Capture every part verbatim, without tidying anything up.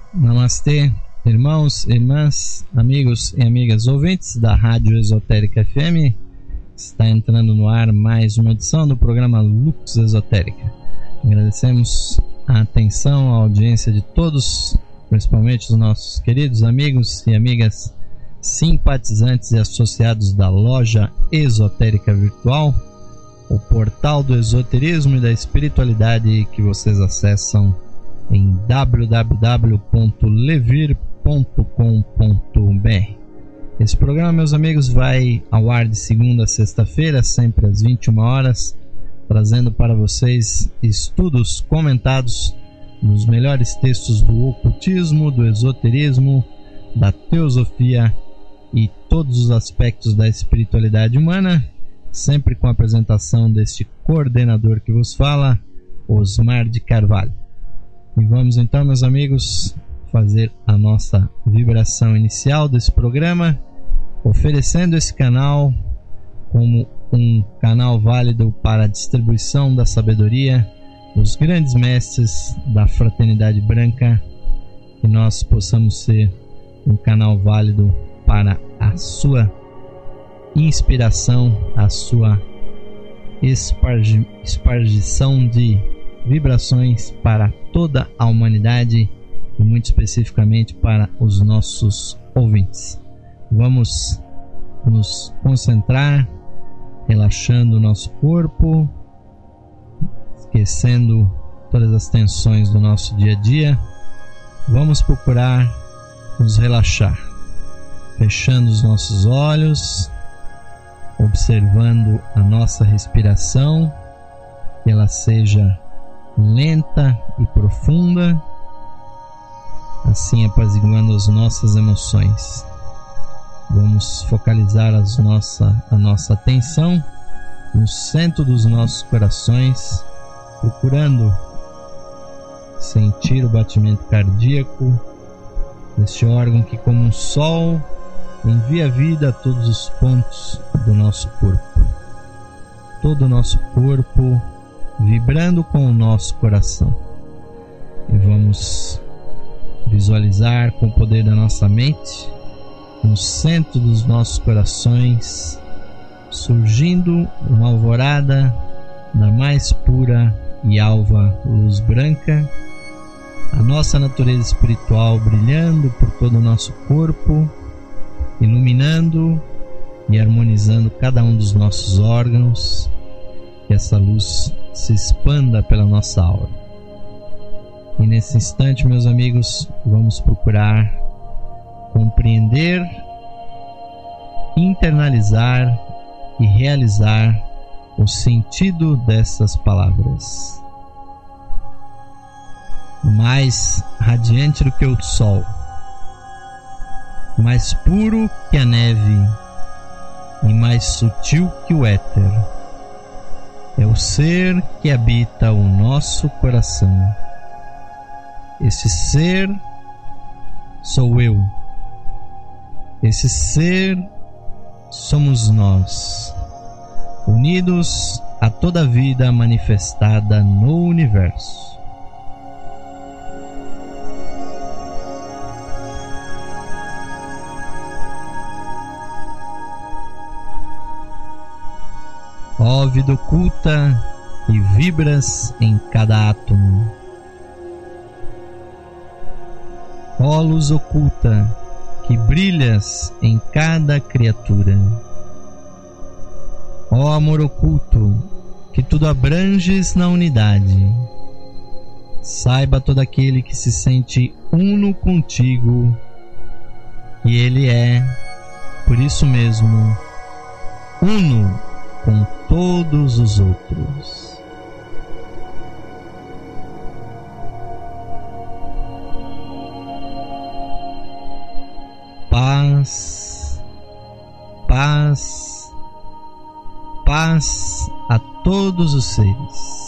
Namastê, irmãos, irmãs, amigos e amigas ouvintes da Rádio Esotérica F M. Está entrando no ar mais uma edição do programa Lux Esotérica. Agradecemos a atenção, a audiência de todos, principalmente os nossos queridos amigos e amigas simpatizantes e associados da Loja Esotérica Virtual, o portal do esoterismo e da espiritualidade que vocês acessam em w w w ponto levir ponto com ponto b r. Esse programa, meus amigos, vai ao ar de segunda a sexta-feira, sempre às vinte e uma horas, trazendo para vocês estudos comentados nos melhores textos do ocultismo, do esoterismo, da teosofia e todos os aspectos da espiritualidade humana, sempre com a apresentação deste coordenador que vos fala, Osmar de Carvalho. E vamos então, meus amigos, fazer a nossa vibração inicial desse programa, oferecendo esse canal como um canal válido para a distribuição da sabedoria dos grandes mestres da fraternidade branca, que nós possamos ser um canal válido para a sua inspiração, a sua espargi- espargição de vibrações para toda a humanidade e muito especificamente para os nossos ouvintes. Vamos nos concentrar, relaxando o nosso corpo, esquecendo todas as tensões do nosso dia a dia. Vamos procurar nos relaxar, fechando os nossos olhos, observando a nossa respiração, que ela seja lenta e profunda, assim apaziguando as nossas emoções. Vamos focalizar as nossa, a nossa atenção no centro dos nossos corações, procurando sentir o batimento cardíaco deste órgão que, como um sol, envia vida a todos os pontos do nosso corpo. Todo o nosso corpo vibrando com o nosso coração. E vamos visualizar com o poder da nossa mente, no centro dos nossos corações, surgindo uma alvorada da mais pura e alva luz branca, a nossa natureza espiritual brilhando por todo o nosso corpo, iluminando e harmonizando cada um dos nossos órgãos, que essa luz se expanda pela nossa aura. E nesse instante, meus amigos, vamos procurar compreender, internalizar e realizar o sentido dessas palavras. Mais radiante do que o sol, mais puro que a neve e mais sutil que o éter, é o ser que habita o nosso coração. Esse ser sou eu. Esse ser somos nós, unidos a toda a vida manifestada no universo. Ó vida oculta que vibras em cada átomo, ó luz oculta que brilhas em cada criatura, ó amor oculto que tudo abranges na unidade, saiba todo aquele que se sente uno contigo que ele é, por isso mesmo, uno com todos os outros. Paz, paz, paz a todos os seres.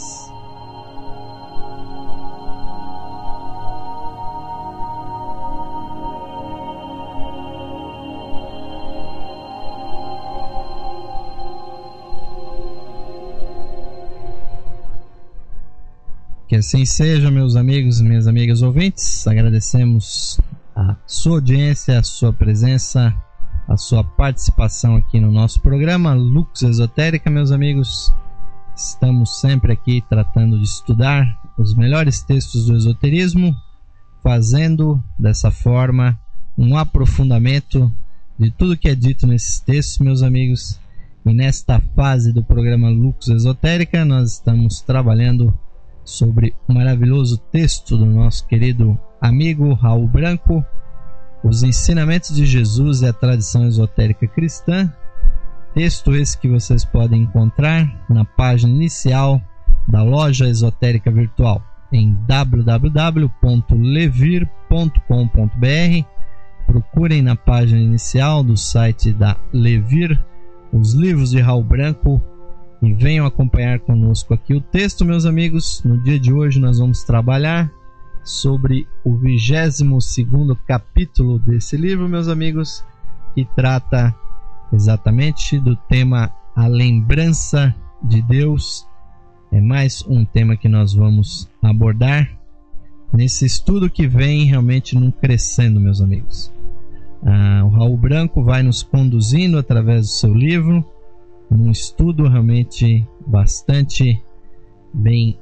Que assim seja, meus amigos e minhas amigas ouvintes. Agradecemos a sua audiência, a sua presença, a sua participação aqui no nosso programa Lux Esotérica, meus amigos. Estamos sempre aqui tratando de estudar os melhores textos do esoterismo, fazendo dessa forma um aprofundamento de tudo que é dito nesses textos, meus amigos. E nesta fase do programa Lux Esotérica, nós estamos trabalhando sobre o maravilhoso texto do nosso querido amigo Raul Branco, Os Ensinamentos de Jesus e a Tradição Esotérica Cristã. Texto esse que vocês podem encontrar na página inicial da loja esotérica virtual em w w w ponto levir ponto com ponto b r. Procurem na página inicial do site da Levir os livros de Raul Branco e venham acompanhar conosco aqui o texto, meus amigos. No dia de hoje nós vamos trabalhar sobre o vigésimo segundo capítulo desse livro, meus amigos, que trata exatamente do tema A Lembrança de Deus. É mais um tema que nós vamos abordar nesse estudo que vem realmente num crescendo, meus amigos. Ah, o Raul Branco vai nos conduzindo através do seu livro, num estudo realmente bastante bem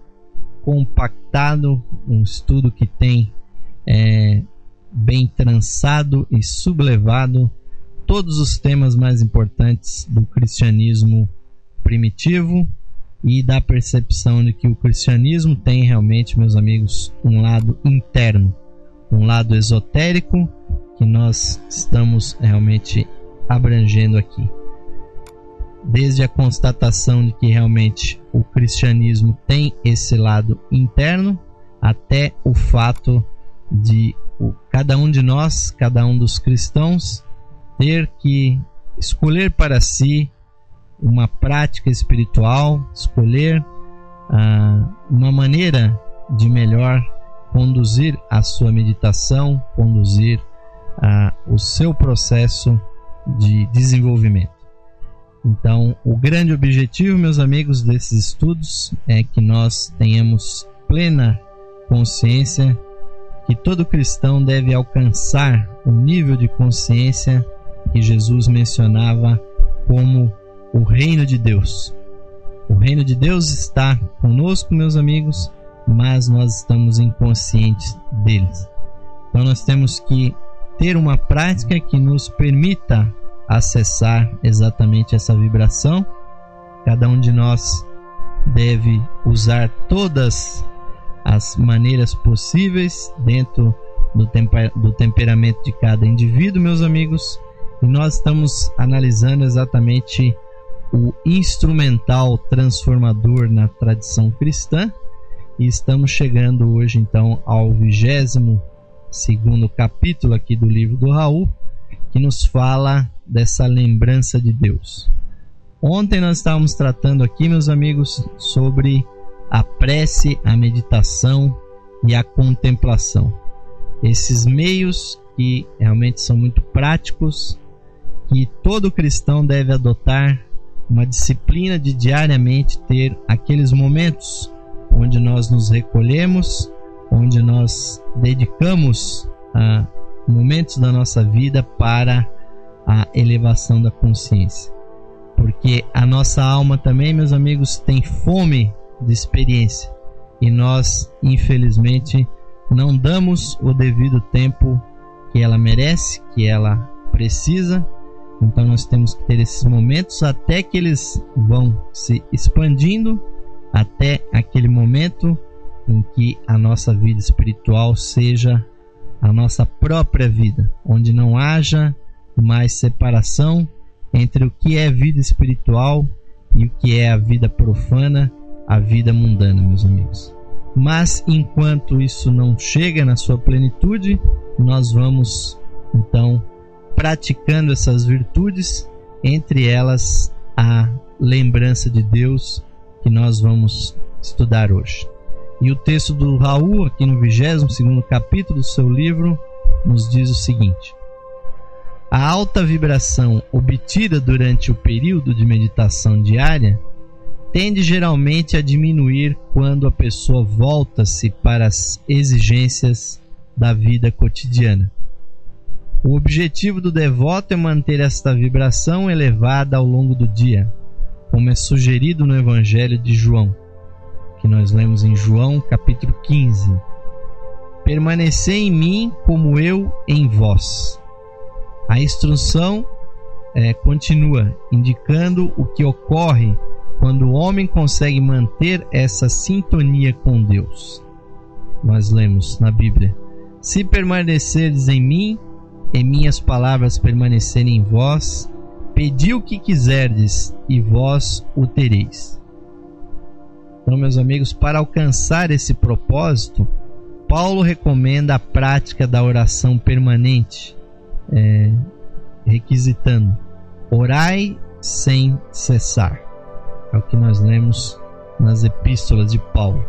compactado, um estudo que tem é, bem trançado e sublevado todos os temas mais importantes do cristianismo primitivo e da percepção de que o cristianismo tem realmente, meus amigos, um lado interno, um lado esotérico que nós estamos realmente abrangendo aqui. Desde a constatação de que realmente o cristianismo tem esse lado interno, até o fato de o, cada um de nós, cada um dos cristãos, ter que escolher para si uma prática espiritual, escolher ah, uma maneira de melhor conduzir a sua meditação, conduzir ah, o seu processo de desenvolvimento. Então, o grande objetivo, meus amigos, desses estudos é que nós tenhamos plena consciência que todo cristão deve alcançar o nível de consciência que Jesus mencionava como o reino de Deus. O reino de Deus está conosco, meus amigos, mas nós estamos inconscientes deles. Então nós temos que ter uma prática que nos permita acessar exatamente essa vibração. Cada um de nós deve usar todas as maneiras possíveis dentro do, temper- do temperamento de cada indivíduo, meus amigos. E nós estamos analisando exatamente o instrumental transformador na tradição cristã. E estamos chegando hoje então ao vigésimo segundo capítulo aqui do livro do Raul, que nos fala dessa lembrança de Deus. Ontem nós estávamos tratando aqui, meus amigos, sobre a prece, a meditação e a contemplação. Esses meios que realmente são muito práticos, que todo cristão deve adotar uma disciplina de diariamente ter aqueles momentos onde nós nos recolhemos, onde nós dedicamos a momentos da nossa vida para a elevação da consciência. Porque a nossa alma também, meus amigos, tem fome de experiência e nós, infelizmente, não damos o devido tempo que ela merece, que ela precisa. Então nós temos que ter esses momentos até que eles vão se expandindo, até aquele momento em que a nossa vida espiritual seja a nossa própria vida, onde não haja mais separação entre o que é vida espiritual e o que é a vida profana, a vida mundana, meus amigos. Mas enquanto isso não chega na sua plenitude, nós vamos então praticando essas virtudes, entre elas a lembrança de Deus, que nós vamos estudar hoje. E o texto do Raul, aqui no vigésimo segundo capítulo do seu livro, nos diz o seguinte: a alta vibração obtida durante o período de meditação diária tende geralmente a diminuir quando a pessoa volta-se para as exigências da vida cotidiana. O objetivo do devoto é manter esta vibração elevada ao longo do dia, como é sugerido no Evangelho de João, que nós lemos em João capítulo quinze. Permanecei em mim como eu em vós. A instrução é, continua indicando o que ocorre quando o homem consegue manter essa sintonia com Deus. Nós lemos na Bíblia: se permanecerdes em mim, e minhas palavras permanecerem em vós, pedi o que quiserdes, e vós o tereis. Então, meus amigos, para alcançar esse propósito, Paulo recomenda a prática da oração permanente, é, requisitando: orai sem cessar. É o que nós lemos nas epístolas de Paulo.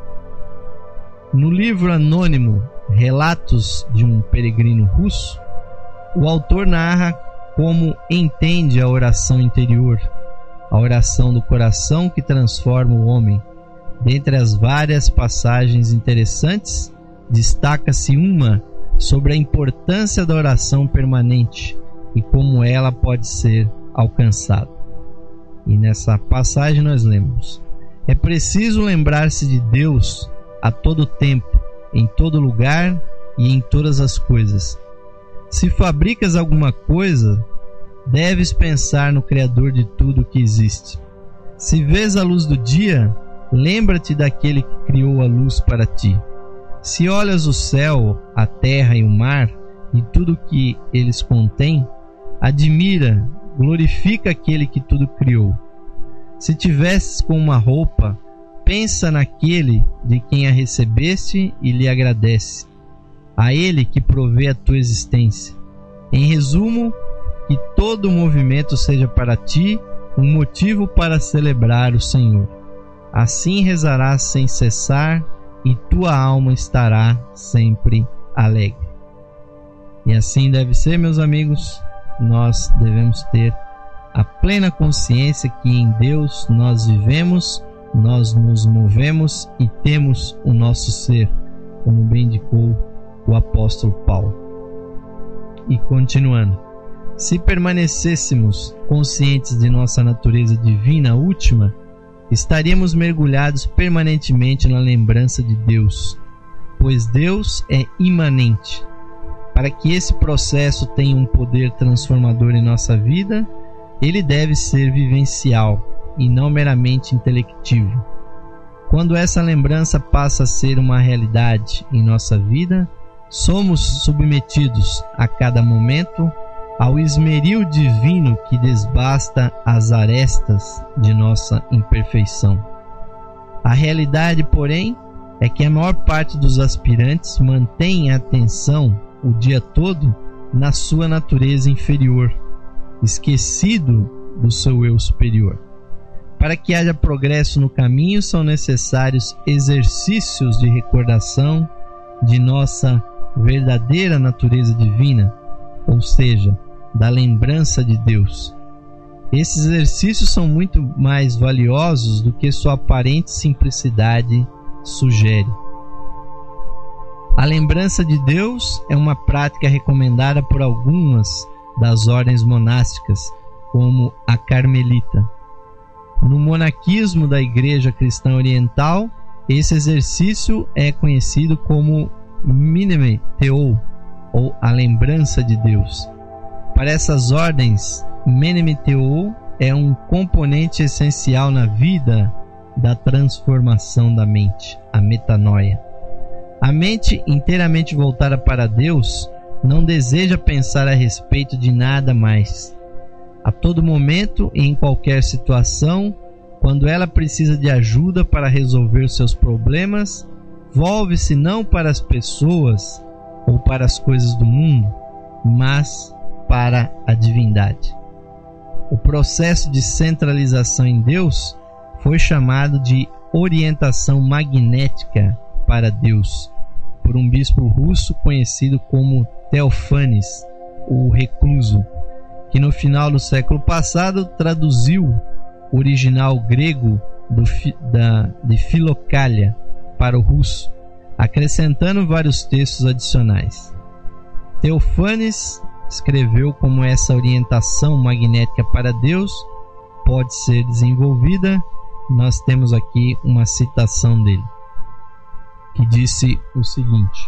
No livro anônimo Relatos de um Peregrino Russo, o autor narra como entende a oração interior, a oração do coração que transforma o homem. Dentre as várias passagens interessantes, destaca-se uma sobre a importância da oração permanente e como ela pode ser alcançada. E nessa passagem nós lemos: é preciso lembrar-se de Deus a todo tempo, em todo lugar e em todas as coisas. Se fabricas alguma coisa, deves pensar no Criador de tudo o que existe. Se vês a luz do dia, lembra-te daquele que criou a luz para ti. Se olhas o céu, a terra e o mar, e tudo o que eles contêm, admira, glorifica aquele que tudo criou. Se te vestes com uma roupa, pensa naquele de quem a recebeste e lhe agradece, a ele que provê a tua existência. Em resumo, que todo o movimento seja para ti um motivo para celebrar o Senhor. Assim rezarás sem cessar e tua alma estará sempre alegre. E assim deve ser, meus amigos. Nós devemos ter a plena consciência que em Deus nós vivemos, nós nos movemos e temos o nosso ser, como bem indicou o apóstolo Paulo. E continuando: se permanecêssemos conscientes de nossa natureza divina última, estaríamos mergulhados permanentemente na lembrança de Deus, pois Deus é imanente. Para que esse processo tenha um poder transformador em nossa vida, ele deve ser vivencial e não meramente intelectivo. Quando essa lembrança passa a ser uma realidade em nossa vida, somos submetidos a cada momento ao esmeril divino que desbasta as arestas de nossa imperfeição. A realidade, porém, é que a maior parte dos aspirantes mantém a atenção o dia todo na sua natureza inferior, esquecido do seu eu superior. Para que haja progresso no caminho, são necessários exercícios de recordação de nossa verdadeira natureza divina, ou seja, da lembrança de Deus. Esses exercícios são muito mais valiosos do que sua aparente simplicidade sugere. A lembrança de Deus é uma prática recomendada por algumas das ordens monásticas, como a carmelita. No monaquismo da Igreja Cristã Oriental, esse exercício é conhecido como Mneme Teou, ou a lembrança de Deus. Para essas ordens, Mneme Teou é um componente essencial na vida da transformação da mente, a metanoia. A mente inteiramente voltada para Deus não deseja pensar a respeito de nada mais. A todo momento e em qualquer situação, quando ela precisa de ajuda para resolver seus problemas, volve-se não para as pessoas ou para as coisas do mundo, mas para a divindade. O processo de centralização em Deus foi chamado de orientação magnética para Deus, por um bispo russo conhecido como Teofanes, o recluso, que no final do século passado traduziu o original grego do, da, de Filocália para o russo, acrescentando vários textos adicionais. Teofanes escreveu como essa orientação magnética para Deus pode ser desenvolvida. Nós temos aqui uma citação dele, que disse o seguinte: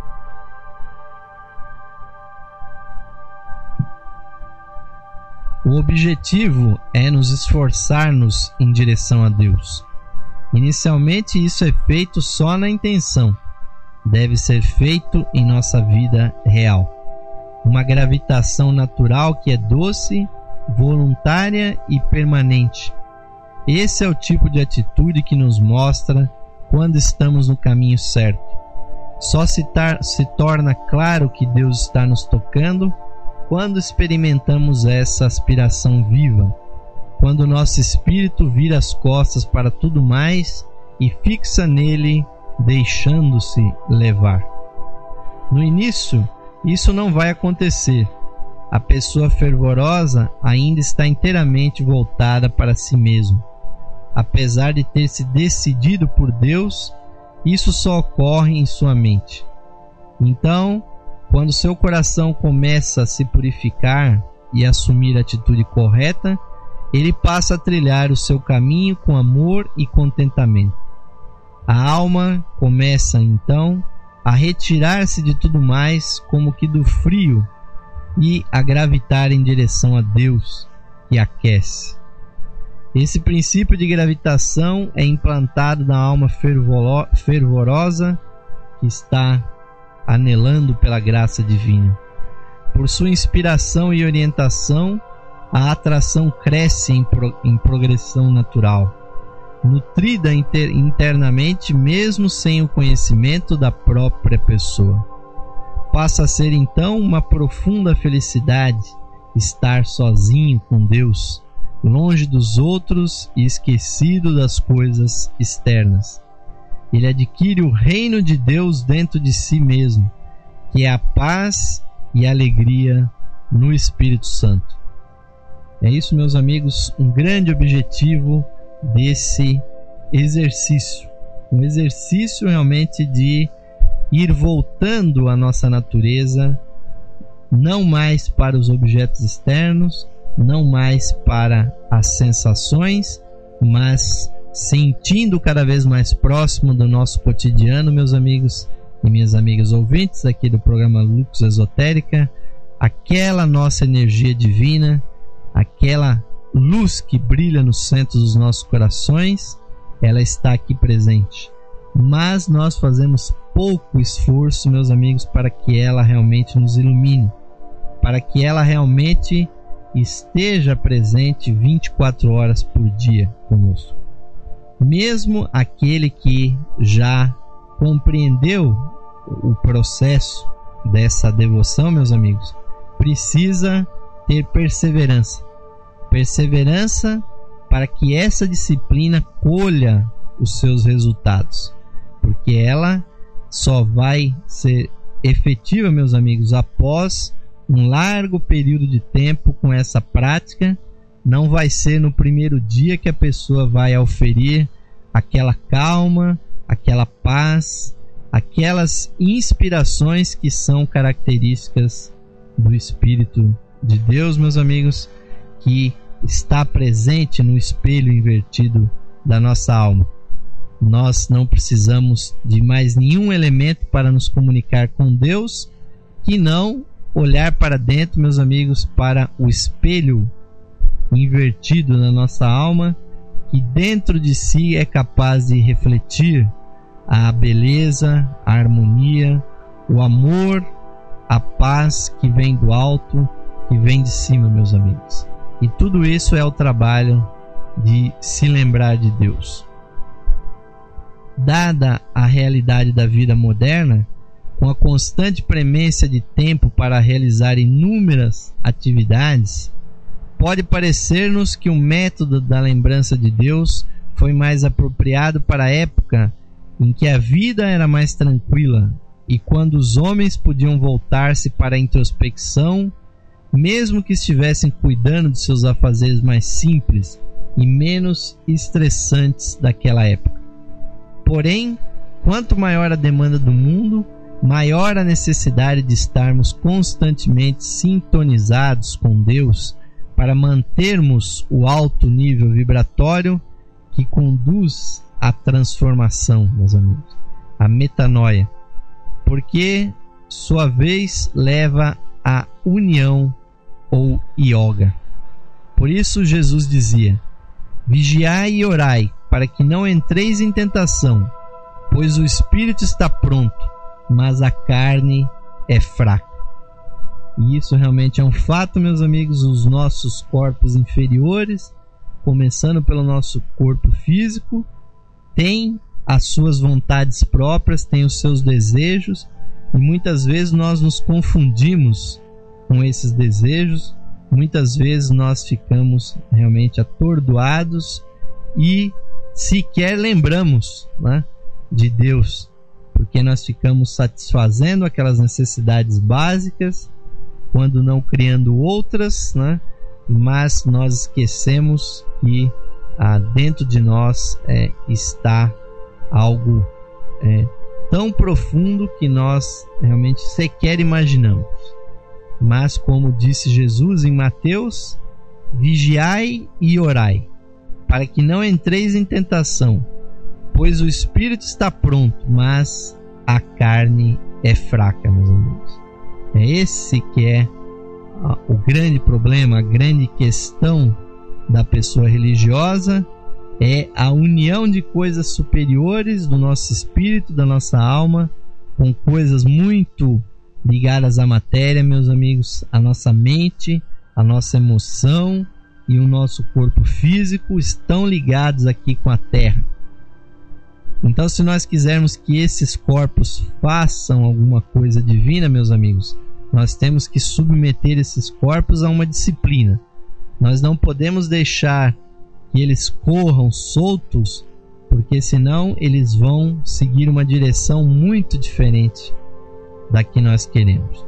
o objetivo é nos esforçar-nos em direção a Deus. Inicialmente isso é feito só na intenção. Deve ser feito em nossa vida real. Uma gravitação natural que é doce, voluntária e permanente. Esse é o tipo de atitude que nos mostra quando estamos no caminho certo. Só se, tar- se torna claro que Deus está nos tocando quando experimentamos essa aspiração viva, quando nosso espírito vira as costas para tudo mais e fixa nele, deixando-se levar. No início, isso não vai acontecer. A pessoa fervorosa ainda está inteiramente voltada para si mesma. Apesar de ter se decidido por Deus, isso só ocorre em sua mente. Então, quando seu coração começa a se purificar e assumir a atitude correta, ele passa a trilhar o seu caminho com amor e contentamento. A alma começa, então, a retirar-se de tudo mais como que do frio e a gravitar em direção a Deus, que aquece. Esse princípio de gravitação é implantado na alma fervoro- fervorosa que está anelando pela graça divina. Por sua inspiração e orientação, a atração cresce em, pro- em progressão natural, nutrida inter- internamente mesmo sem o conhecimento da própria pessoa. Passa a ser então uma profunda felicidade estar sozinho com Deus, longe dos outros e esquecido das coisas externas. Ele adquire o reino de Deus dentro de si mesmo, que é a paz e a alegria no Espírito Santo. É isso, meus amigos, um grande objetivo desse exercício. Um exercício realmente de ir voltando a nossa natureza, não mais para os objetos externos, não mais para as sensações, mas sentindo cada vez mais próximo do nosso cotidiano, meus amigos e minhas amigas ouvintes aqui do programa Lux Esotérica, aquela nossa energia divina, aquela luz que brilha no centro dos nossos corações, ela está aqui presente. Mas nós fazemos pouco esforço, meus amigos, para que ela realmente nos ilumine, para que ela realmente esteja presente vinte e quatro horas por dia conosco. Mesmo aquele que já compreendeu o processo dessa devoção, meus amigos, precisa ter perseverança. Perseverança para que essa disciplina colha os seus resultados, porque ela só vai ser efetiva, meus amigos, após um largo período de tempo com essa prática. Não vai ser no primeiro dia que a pessoa vai auferir aquela calma, aquela paz, aquelas inspirações que são características do Espírito de Deus, meus amigos, que está presente no espelho invertido da nossa alma. Nós não precisamos de mais nenhum elemento para nos comunicar com Deus que não olhar para dentro, meus amigos, para o espelho invertido na nossa alma, que dentro de si é capaz de refletir a beleza, a harmonia, o amor, a paz que vem do alto, que vem de cima, meus amigos. E tudo isso é o trabalho de se lembrar de Deus. Dada a realidade da vida moderna, com a constante premência de tempo para realizar inúmeras atividades, pode parecer-nos que o método da lembrança de Deus foi mais apropriado para a época em que a vida era mais tranquila e quando os homens podiam voltar-se para a introspecção, mesmo que estivessem cuidando de seus afazeres mais simples, e menos estressantes daquela época. Porém, quanto maior a demanda do mundo, maior a necessidade de estarmos constantemente sintonizados com Deus para mantermos o alto nível vibratório que conduz à transformação, meus amigos, a metanoia, porque sua vez leva à união ou yoga. Por isso Jesus dizia: vigiai e orai, para que não entreis em tentação, pois o espírito está pronto, mas a carne é fraca. E isso realmente é um fato, meus amigos. Os nossos corpos inferiores, começando pelo nosso corpo físico, têm as suas vontades próprias, têm os seus desejos, e muitas vezes nós nos confundimos com esses desejos. Muitas vezes nós ficamos realmente atordoados e sequer lembramos, né, de Deus, porque nós ficamos satisfazendo aquelas necessidades básicas, quando não criando outras, né? Mas nós esquecemos que ah, dentro de nós é, está algo é, tão profundo que nós realmente sequer imaginamos. Mas, como disse Jesus em Mateus, vigiai e orai, para que não entreis em tentação, pois o espírito está pronto, mas a carne é fraca, meus amigos. É esse que é o grande problema, a grande questão da pessoa religiosa, é a união de coisas superiores do nosso espírito, da nossa alma, com coisas muito ligadas à matéria, meus amigos. A nossa mente, a nossa emoção e o nosso corpo físico estão ligados aqui com a terra. Então, se nós quisermos que esses corpos façam alguma coisa divina, meus amigos, nós temos que submeter esses corpos a uma disciplina. Nós não podemos deixar que eles corram soltos, porque senão eles vão seguir uma direção muito diferente da que nós queremos.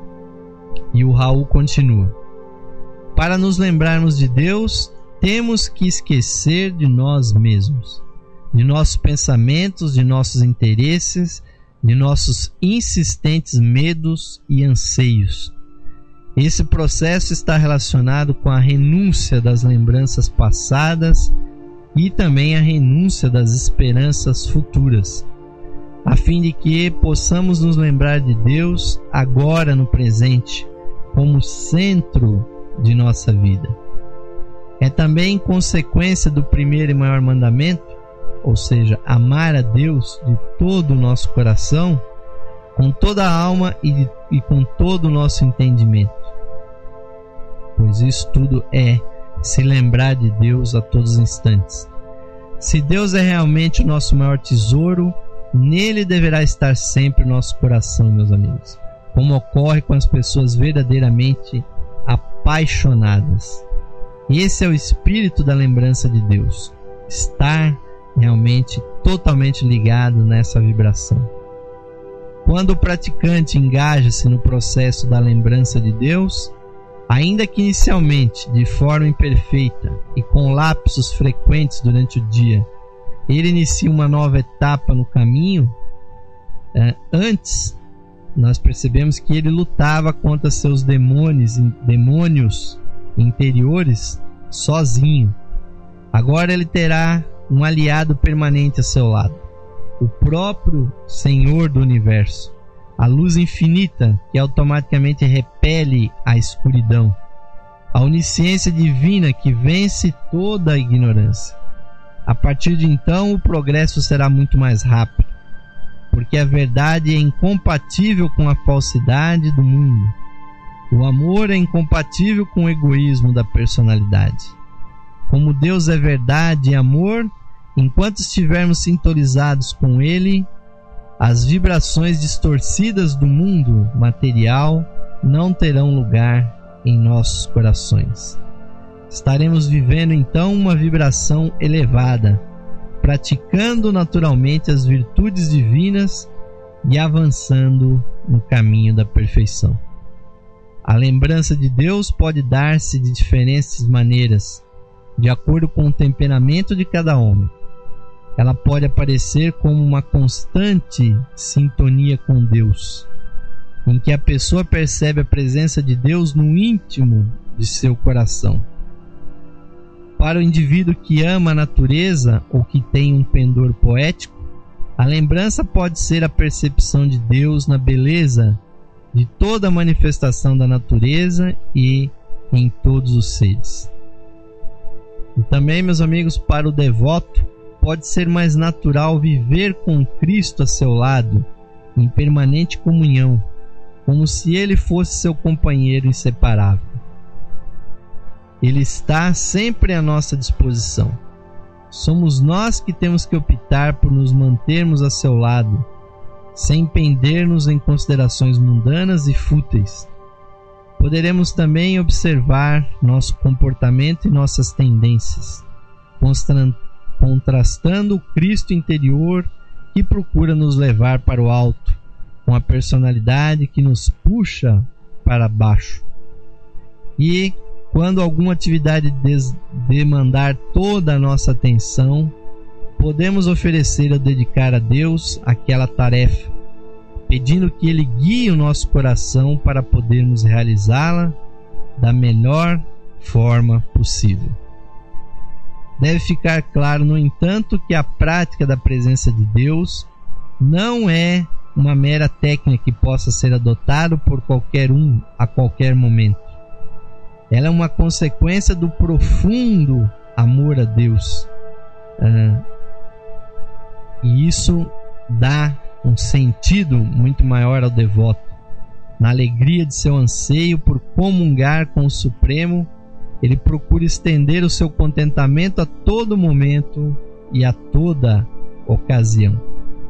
E o Raul continua: para nos lembrarmos de Deus, temos que esquecer de nós mesmos, de nossos pensamentos, de nossos interesses, de nossos insistentes medos e anseios. Esse processo está relacionado com a renúncia das lembranças passadas e também a renúncia das esperanças futuras, a fim de que possamos nos lembrar de Deus agora no presente, como centro de nossa vida. É também consequência do primeiro e maior mandamento, ou seja, amar a Deus de todo o nosso coração, com toda a alma e, de, e com todo o nosso entendimento. Pois isso tudo é se lembrar de Deus a todos os instantes. Se Deus é realmente o nosso maior tesouro, nele deverá estar sempre o nosso coração, meus amigos, como ocorre com as pessoas verdadeiramente apaixonadas. Esse é o espírito da lembrança de Deus, estar realmente totalmente ligado nessa vibração. Quando o praticante engaja-se no processo da lembrança de Deus, ainda que inicialmente de forma imperfeita e com lapsos frequentes durante o dia, ele inicia uma nova etapa no caminho. É, antes, nós percebemos que ele lutava contra seus demônios, demônios interiores sozinho. Agora ele terá um aliado permanente a seu lado, o próprio Senhor do Universo, a luz infinita que automaticamente repele a escuridão, a onisciência divina que vence toda a ignorância. A partir de então, o progresso será muito mais rápido, porque a verdade é incompatível com a falsidade do mundo. O amor é incompatível com o egoísmo da personalidade. Como Deus é verdade e amor, enquanto estivermos sintonizados com Ele, as vibrações distorcidas do mundo material não terão lugar em nossos corações. Estaremos vivendo então uma vibração elevada, praticando naturalmente as virtudes divinas e avançando no caminho da perfeição. A lembrança de Deus pode dar-se de diferentes maneiras, de acordo com o temperamento de cada homem. Ela pode aparecer como uma constante sintonia com Deus, em que a pessoa percebe a presença de Deus no íntimo de seu coração. Para o indivíduo que ama a natureza ou que tem um pendor poético, a lembrança pode ser a percepção de Deus na beleza de toda a manifestação da natureza e em todos os seres. E também, meus amigos, para o devoto, pode ser mais natural viver com Cristo a seu lado, em permanente comunhão, como se Ele fosse seu companheiro inseparável. Ele está sempre à nossa disposição. Somos nós que temos que optar por nos mantermos a seu lado, sem pender-nos em considerações mundanas e fúteis. Poderemos também observar nosso comportamento e nossas tendências, contrastando o Cristo interior que procura nos levar para o alto, com a personalidade que nos puxa para baixo. E quando alguma atividade demandar toda a nossa atenção, podemos oferecer ou dedicar a Deus aquela tarefa, pedindo que Ele guie o nosso coração para podermos realizá-la da melhor forma possível. Deve ficar claro, no entanto, que a prática da presença de Deus não é uma mera técnica que possa ser adotada por qualquer um a qualquer momento. Ela é uma consequência do profundo amor a Deus. Ah, e isso dá um sentido muito maior ao devoto. Na alegria de seu anseio por comungar com o Supremo, ele procura estender o seu contentamento a todo momento e a toda ocasião.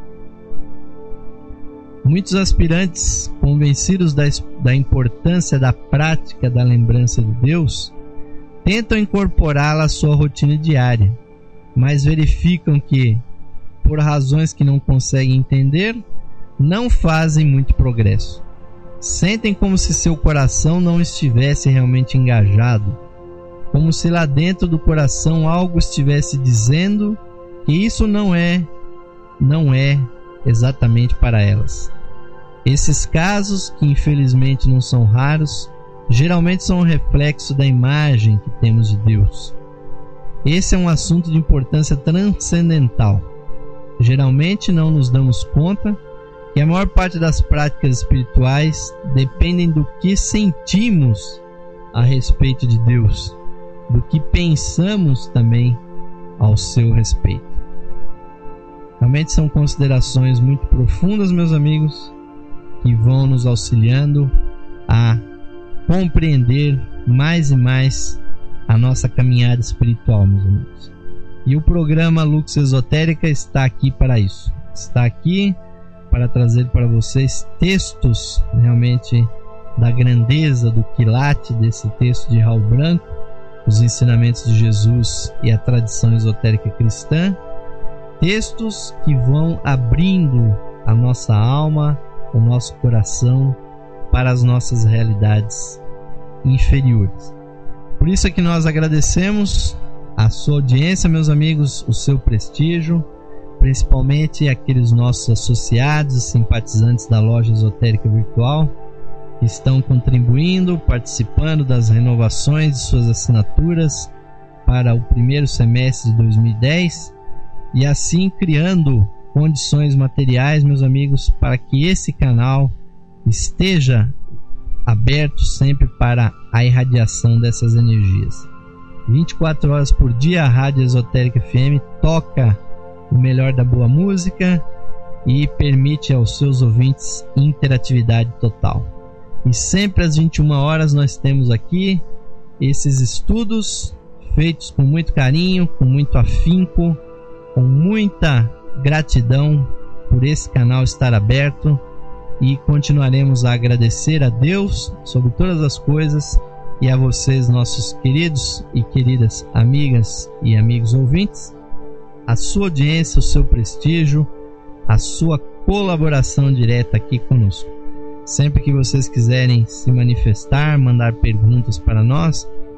Muitos aspirantes, convencidos da, da importância da prática da lembrança de Deus, tentam incorporá-la à sua rotina diária, mas verificam que, por razões que não conseguem entender, não fazem muito progresso. Sentem como se seu coração não estivesse realmente engajado, como se lá dentro do coração algo estivesse dizendo que isso não é, não é exatamente para elas. Esses casos, que infelizmente não são raros, geralmente são um reflexo da imagem que temos de Deus. Esse é um assunto de importância transcendental. Geralmente não nos damos conta que a maior parte das práticas espirituais dependem do que sentimos a respeito de Deus, do que pensamos também ao seu respeito. Realmente são considerações muito profundas, meus amigos, que vão nos auxiliando a compreender mais e mais a nossa caminhada espiritual, meus amigos. E o programa Lux Esotérica está aqui para isso. Está aqui para trazer para vocês textos realmente da grandeza do quilate desse texto de Raul Branco, os ensinamentos de Jesus e a tradição esotérica cristã. Textos que vão abrindo a nossa alma, o nosso coração para as nossas realidades inferiores. Por isso é que nós agradecemos a sua audiência, meus amigos, o seu prestígio, principalmente aqueles nossos associados e simpatizantes da loja esotérica virtual que estão contribuindo, participando das renovações de suas assinaturas para o primeiro semestre de dois mil e dez e assim criando condições materiais, meus amigos, para que esse canal esteja aberto sempre para a irradiação dessas energias. vinte e quatro horas por dia, a Rádio Esotérica F M toca o melhor da boa música e permite aos seus ouvintes interatividade total. E sempre às vinte e uma horas nós temos aqui esses estudos feitos com muito carinho, com muito afinco, com muita gratidão por esse canal estar aberto, e continuaremos a agradecer a Deus sobre todas as coisas e a vocês, nossos queridos e queridas amigas e amigos ouvintes, a sua audiência, o seu prestígio, a sua colaboração direta aqui conosco. Sempre que vocês quiserem se manifestar, mandar perguntas para nós,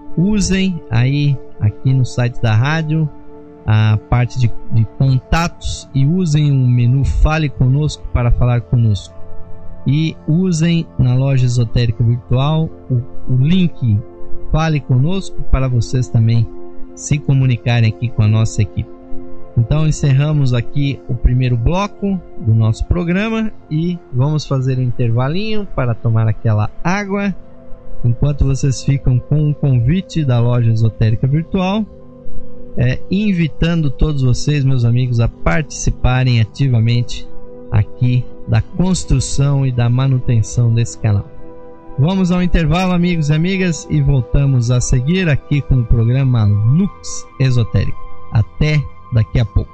usem aí aqui no site da rádio a parte de, de contatos e usem o menu Fale Conosco para falar conosco. E usem na loja esotérica virtual o, o link Fale Conosco para vocês também se comunicarem aqui com a nossa equipe. Então encerramos aqui o primeiro bloco do nosso programa e vamos fazer um intervalinho para tomar aquela água, enquanto vocês ficam com o convite da loja esotérica virtual, é, invitando todos vocês, meus amigos, a participarem ativamente aqui da construção e da manutenção desse canal. Vamos ao intervalo, amigos e amigas, e voltamos a seguir aqui com o programa Lux Esotérico. Até daqui a pouco.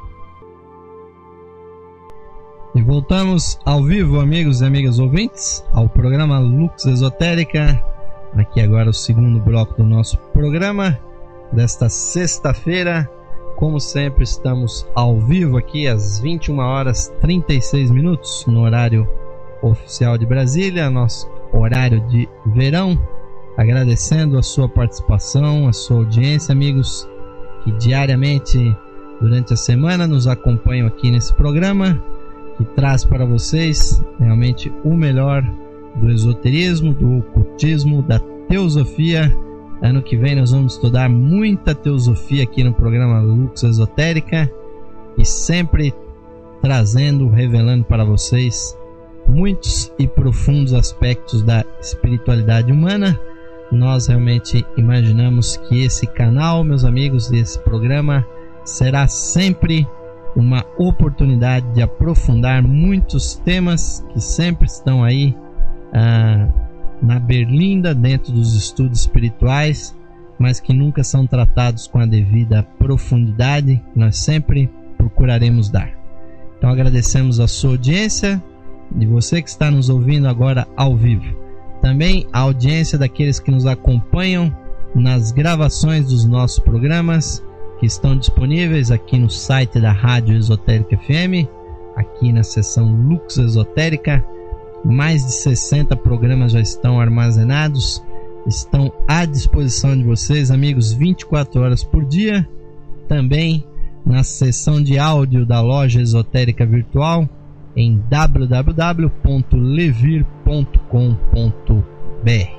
E voltamos ao vivo, amigos e amigas ouvintes, ao programa Lux Esotérica. Aqui agora o segundo bloco do nosso programa desta sexta-feira. Como sempre, estamos ao vivo aqui às vinte e uma horas e trinta e seis minutos no horário oficial de Brasília, nosso horário de verão. Agradecendo a sua participação, a sua audiência, amigos, que diariamente durante a semana nos acompanham aqui nesse programa, que traz para vocês realmente o melhor do esoterismo, do ocultismo, da teosofia. Ano que vem nós vamos estudar muita teosofia aqui no programa Lux Esotérica, e sempre trazendo, revelando para vocês muitos e profundos aspectos da espiritualidade humana. Nós realmente imaginamos que esse canal, meus amigos, esse programa será sempre uma oportunidade de aprofundar muitos temas que sempre estão aí ah, na berlinda dentro dos estudos espirituais, mas que nunca são tratados com a devida profundidade que nós sempre procuraremos dar. Então agradecemos a sua audiência, de você que está nos ouvindo agora ao vivo. Também a audiência daqueles que nos acompanham nas gravações dos nossos programas, que estão disponíveis aqui no site da Rádio Esotérica F M, aqui na seção Lux Esotérica. Mais de sessenta programas já estão armazenados, estão à disposição de vocês, amigos, vinte e quatro horas por dia. Também na seção de áudio da loja esotérica virtual em w w w ponto levir ponto com ponto b r.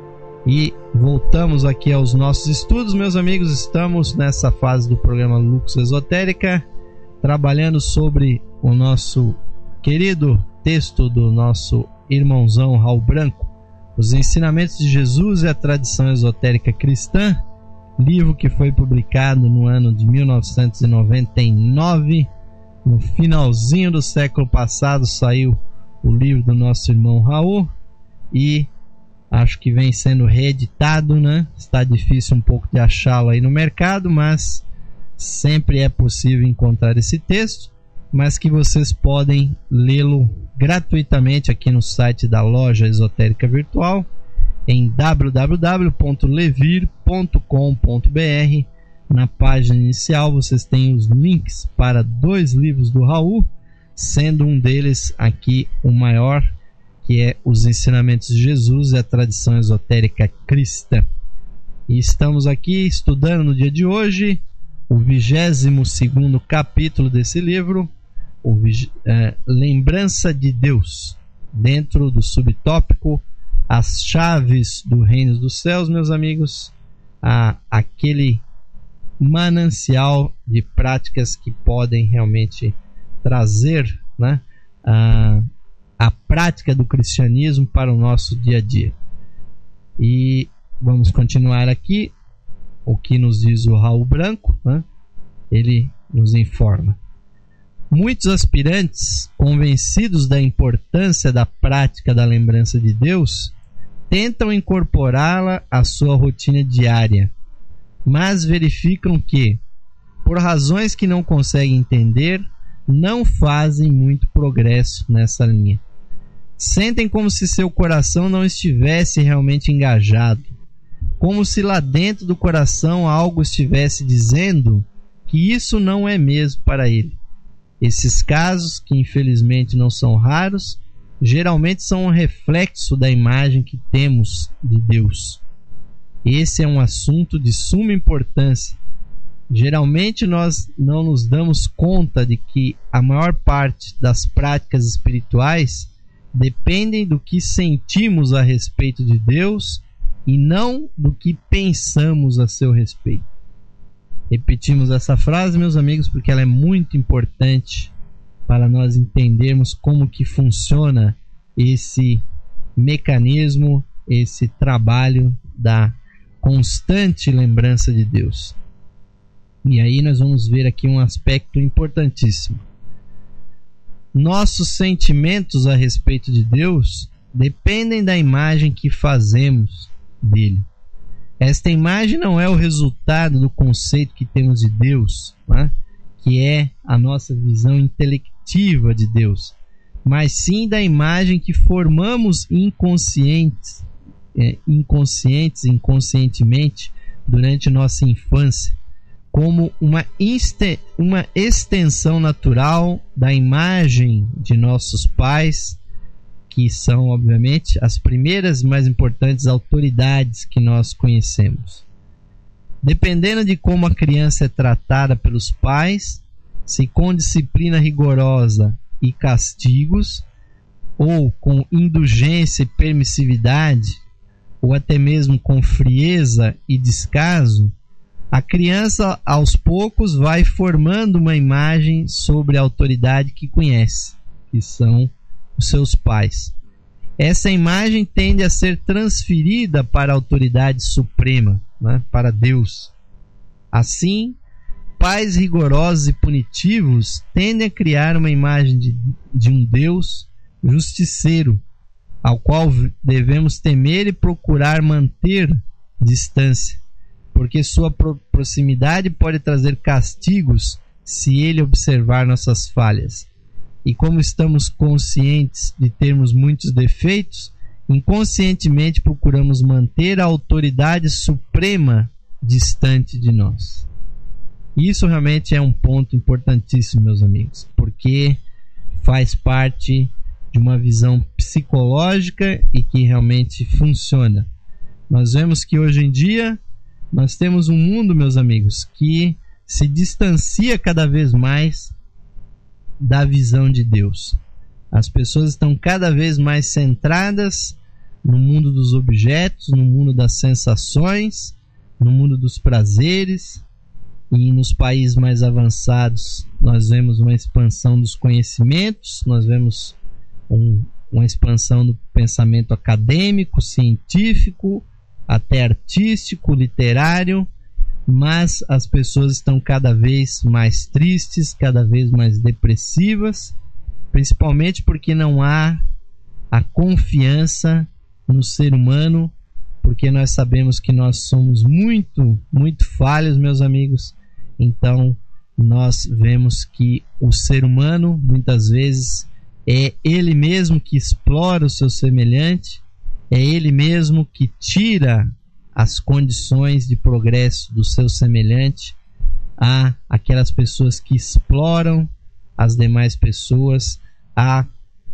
E voltamos aqui aos nossos estudos, meus amigos. Estamos nessa fase do programa Lux Esotérica, trabalhando sobre o nosso querido texto do nosso irmãozão Raul Branco, Os Ensinamentos de Jesus e a Tradição Esotérica Cristã, livro que foi publicado no ano de mil novecentos e noventa e nove. No finalzinho do século passado saiu o livro do nosso irmão Raul, e acho que vem sendo reeditado, né? Está difícil um pouco de achá-lo aí no mercado, mas sempre é possível encontrar esse texto, mas que vocês podem lê-lo gratuitamente aqui no site da loja esotérica virtual em w w w ponto levir ponto com ponto b r. Na página inicial vocês têm os links para dois livros do Raul, sendo um deles aqui o maior, que é Os Ensinamentos de Jesus e a Tradição Esotérica Cristã. E estamos aqui estudando no dia de hoje o vigésimo segundo capítulo desse livro, o, é, Lembrança de Deus, dentro do subtópico As Chaves do Reino dos Céus, meus amigos, a, aquele manancial de práticas que podem realmente trazer, né, a, a prática do cristianismo para o nosso dia a dia. E vamos continuar aqui o que nos diz o Raul Branco, né? Ele nos informa: muitos aspirantes, convencidos da importância da prática da lembrança de Deus, tentam incorporá-la à sua rotina diária, mas verificam que, por razões que não conseguem entender, não fazem muito progresso nessa linha. Sentem como se seu coração não estivesse realmente engajado, como se lá dentro do coração algo estivesse dizendo que isso não é mesmo para ele. Esses casos, que infelizmente não são raros, geralmente são um reflexo da imagem que temos de Deus. Esse é um assunto de suma importância. Geralmente nós não nos damos conta de que a maior parte das práticas espirituais dependem do que sentimos a respeito de Deus e não do que pensamos a seu respeito. Repetimos essa frase, meus amigos, porque ela é muito importante para nós entendermos como que funciona esse mecanismo, esse trabalho da constante lembrança de Deus. E aí nós vamos ver aqui um aspecto importantíssimo. Nossos sentimentos a respeito de Deus dependem da imagem que fazemos dele. Esta imagem não é o resultado do conceito que temos de Deus, né? Que é a nossa visão intelectiva de Deus, mas sim da imagem que formamos inconscientes, é, inconscientes, inconscientemente durante nossa infância, como uma, inste, uma extensão natural da imagem de nossos pais, que são, obviamente, as primeiras e mais importantes autoridades que nós conhecemos. Dependendo de como a criança é tratada pelos pais, se com disciplina rigorosa e castigos, ou com indulgência e permissividade, ou até mesmo com frieza e descaso, a criança aos poucos vai formando uma imagem sobre a autoridade que conhece, que são os seus pais. Essa imagem tende a ser transferida para a autoridade suprema, né, para Deus. Assim, pais rigorosos e punitivos tendem a criar uma imagem de, de um Deus justiceiro, ao qual devemos temer e procurar manter distância, porque sua proximidade pode trazer castigos se ele observar nossas falhas. E como estamos conscientes de termos muitos defeitos, inconscientemente procuramos manter a autoridade suprema distante de nós. Isso realmente é um ponto importantíssimo, meus amigos, porque faz parte de uma visão psicológica e que realmente funciona. Nós vemos que hoje em dia nós temos um mundo, meus amigos, que se distancia cada vez mais da visão de Deus. As pessoas estão cada vez mais centradas no mundo dos objetos, no mundo das sensações, no mundo dos prazeres, e nos países mais avançados nós vemos uma expansão dos conhecimentos, nós vemos um, uma expansão do pensamento acadêmico, científico, até artístico, literário, mas as pessoas estão cada vez mais tristes, cada vez mais depressivas, principalmente porque não há a confiança no ser humano, porque nós sabemos que nós somos muito, muito falhos, meus amigos. Então nós vemos que o ser humano muitas vezes é ele mesmo que explora o seu semelhante, é ele mesmo que tira as condições de progresso do seu semelhante a aquelas pessoas que exploram as demais pessoas, a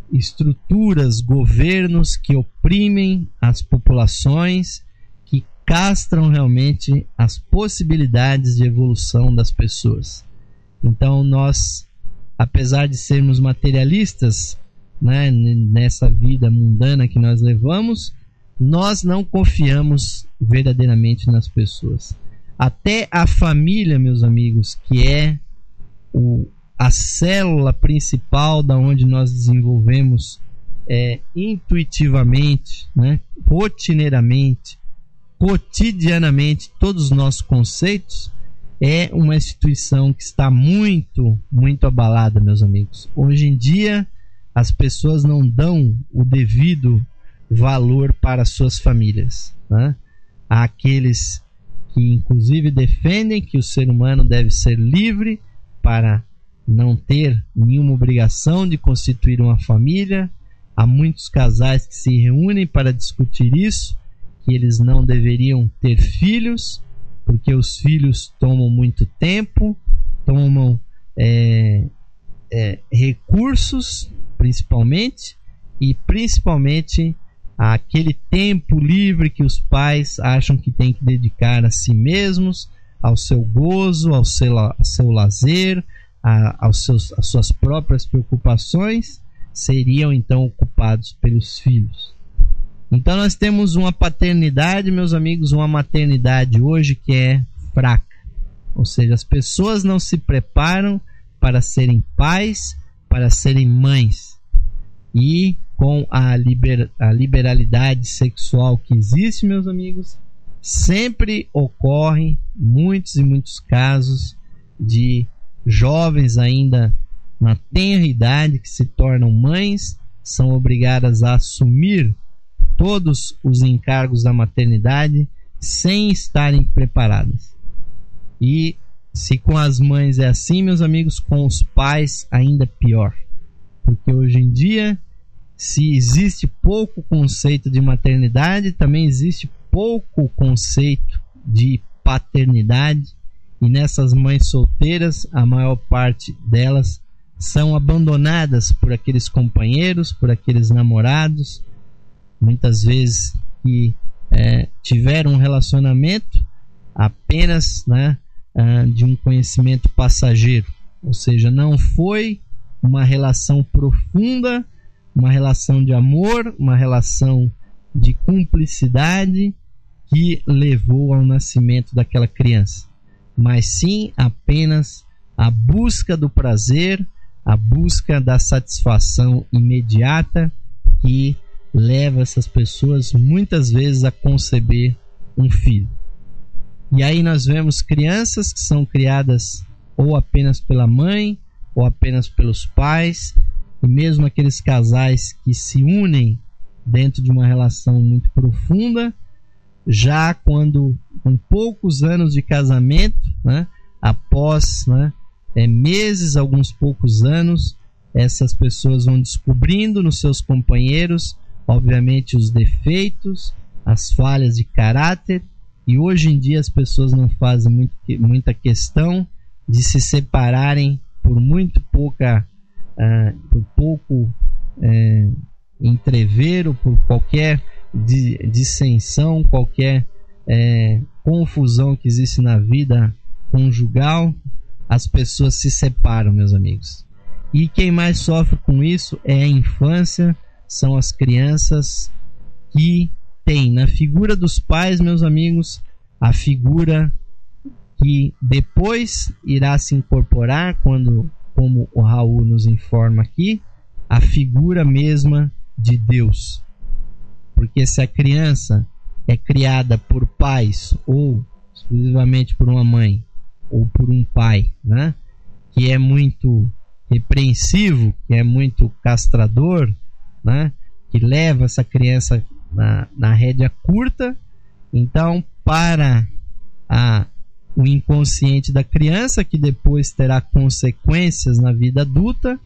estruturas, governos que oprimem as populações, que castram realmente as possibilidades de evolução das pessoas. Então nós, apesar de sermos materialistas, né, nessa vida mundana que nós levamos, nós não confiamos verdadeiramente nas pessoas. Até a família, meus amigos, que é o, a célula principal da onde nós desenvolvemos é, intuitivamente, né, rotineiramente, cotidianamente todos os nossos conceitos, é uma instituição que está muito, muito abalada, meus amigos. Hoje em dia as pessoas não dão o devido valor para suas famílias, né? Há aqueles que inclusive defendem que o ser humano deve ser livre para não ter nenhuma obrigação de constituir uma família. Há muitos casais que se reúnem para discutir isso, que eles não deveriam ter filhos, porque os filhos tomam muito tempo, tomam é, é, recursos, principalmente, e principalmente aquele tempo livre que os pais acham que tem que dedicar a si mesmos, ao seu gozo, ao seu, ao seu lazer, a, aos seus, às suas próprias preocupações, seriam então ocupados pelos filhos. Então nós temos uma paternidade, meus amigos, uma maternidade hoje que é fraca. Ou seja, as pessoas não se preparam para serem pais, para serem mães. E com a, liber, a liberalidade sexual que existe, meus amigos, sempre ocorrem muitos e muitos casos de jovens ainda na tenra idade que se tornam mães, são obrigadas a assumir todos os encargos da maternidade sem estarem preparadas. E se com as mães é assim, meus amigos, com os pais ainda pior. Porque hoje em dia, se existe pouco conceito de maternidade, também existe pouco conceito de paternidade. E nessas mães solteiras, a maior parte delas são abandonadas por aqueles companheiros, por aqueles namorados, muitas vezes que é, tiveram um relacionamento apenas, né, de um conhecimento passageiro, ou seja, não foi uma relação profunda, uma relação de amor, uma relação de cumplicidade que levou ao nascimento daquela criança, mas sim apenas a busca do prazer, a busca da satisfação imediata que leva essas pessoas muitas vezes a conceber um filho. E aí nós vemos crianças que são criadas ou apenas pela mãe ou apenas pelos pais, e mesmo aqueles casais que se unem dentro de uma relação muito profunda, já quando com poucos anos de casamento, né, após, né, é, meses, alguns poucos anos, essas pessoas vão descobrindo nos seus companheiros, obviamente, os defeitos, as falhas de caráter. E hoje em dia as pessoas não fazem muito, muita questão de se separarem por muito pouca, uh, por pouco uh, entrevero, por qualquer dissensão, qualquer uh, confusão que existe na vida conjugal, as pessoas se separam, meus amigos. E quem mais sofre com isso é a infância, são as crianças que tem na figura dos pais, meus amigos, a figura que depois irá se incorporar, quando, como o Raul nos informa aqui, a figura mesma de Deus. Porque se a criança é criada por pais, ou exclusivamente por uma mãe, ou por um pai, né, que é muito repreensivo, que é muito castrador, né, que leva essa criança Na, na rédea curta, então para a, o inconsciente da criança, que depois terá consequências na vida adulta,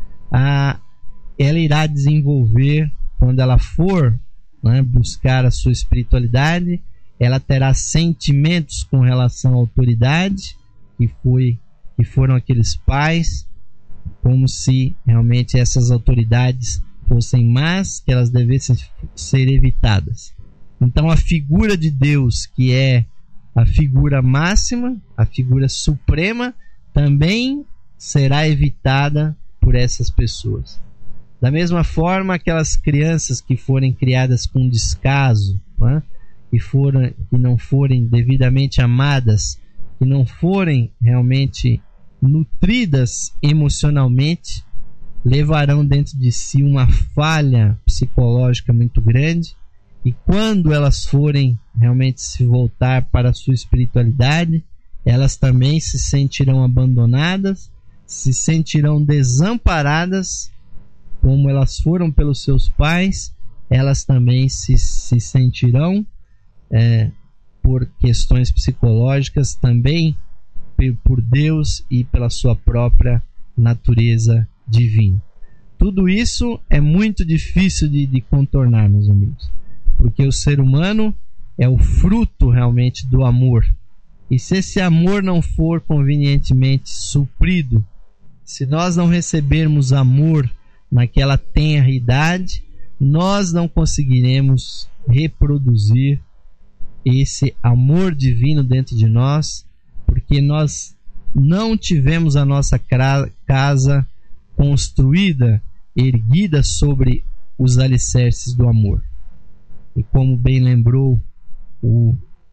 a, ela irá desenvolver, quando ela for, né, buscar a sua espiritualidade, ela terá sentimentos com relação à autoridade, que, foi, que foram aqueles pais, como se realmente essas autoridades fossem más, que elas devessem ser evitadas. Então a figura de Deus, que é a figura máxima, a figura suprema, também será evitada por essas pessoas. Da mesma forma, aquelas crianças que forem criadas com descaso, né, que, foram, que não forem devidamente amadas, que não forem realmente nutridas emocionalmente, levarão dentro de si uma falha psicológica muito grande, e quando elas forem realmente se voltar para a sua espiritualidade, elas também se sentirão abandonadas, se sentirão desamparadas, como elas foram pelos seus pais, elas também se, se sentirão, é, por questões psicológicas, também por Deus e pela sua própria natureza divino. Tudo isso é muito difícil de, de contornar, meus amigos, porque o ser humano é o fruto realmente do amor, e se esse amor não for convenientemente suprido, se nós não recebermos amor naquela tenra idade, nós não conseguiremos reproduzir esse amor divino dentro de nós, porque nós não tivemos a nossa casa construída, erguida sobre os alicerces do amor. E como bem lembrou o,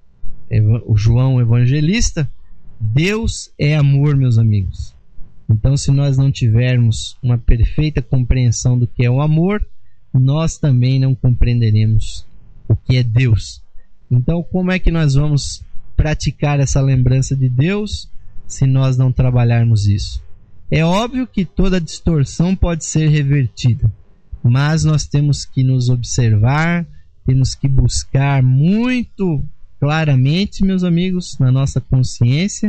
o João Evangelista, Deus é amor, meus amigos. Então, se nós não tivermos uma perfeita compreensão do que é o amor, nós também não compreenderemos o que é Deus. Então, como é que nós vamos praticar essa lembrança de Deus se nós não trabalharmos isso? É óbvio que toda distorção pode ser revertida, mas nós temos que nos observar, temos que buscar muito claramente, meus amigos, na nossa consciência,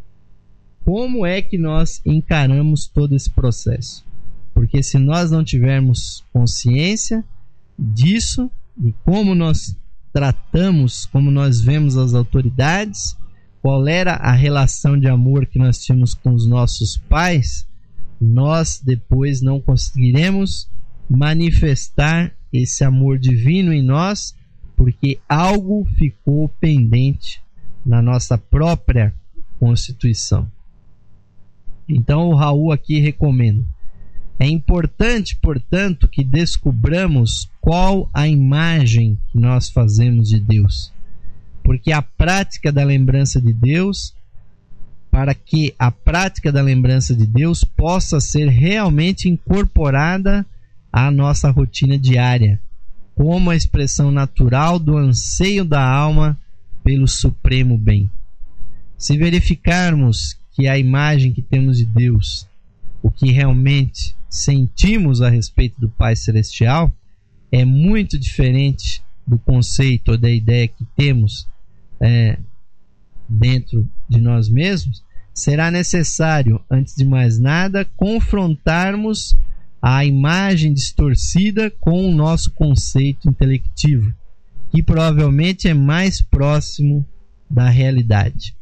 como é que nós encaramos todo esse processo. Porque se nós não tivermos consciência disso, de como nós tratamos, como nós vemos as autoridades, qual era a relação de amor que nós tínhamos com os nossos pais, nós depois não conseguiremos manifestar esse amor divino em nós, porque algo ficou pendente na nossa própria constituição. Então o Raul aqui recomenda: é importante, portanto, que descubramos qual a imagem que nós fazemos de Deus, porque a prática da lembrança de Deus, para que a prática da lembrança de Deus possa ser realmente incorporada à nossa rotina diária, como a expressão natural do anseio da alma pelo supremo bem. Se verificarmos que a imagem que temos de Deus, o que realmente sentimos a respeito do Pai Celestial, é muito diferente do conceito ou da ideia que temos é, dentro de nós mesmos, será necessário, antes de mais nada, confrontarmos a imagem distorcida com o nosso conceito intelectivo, que provavelmente é mais próximo da realidade.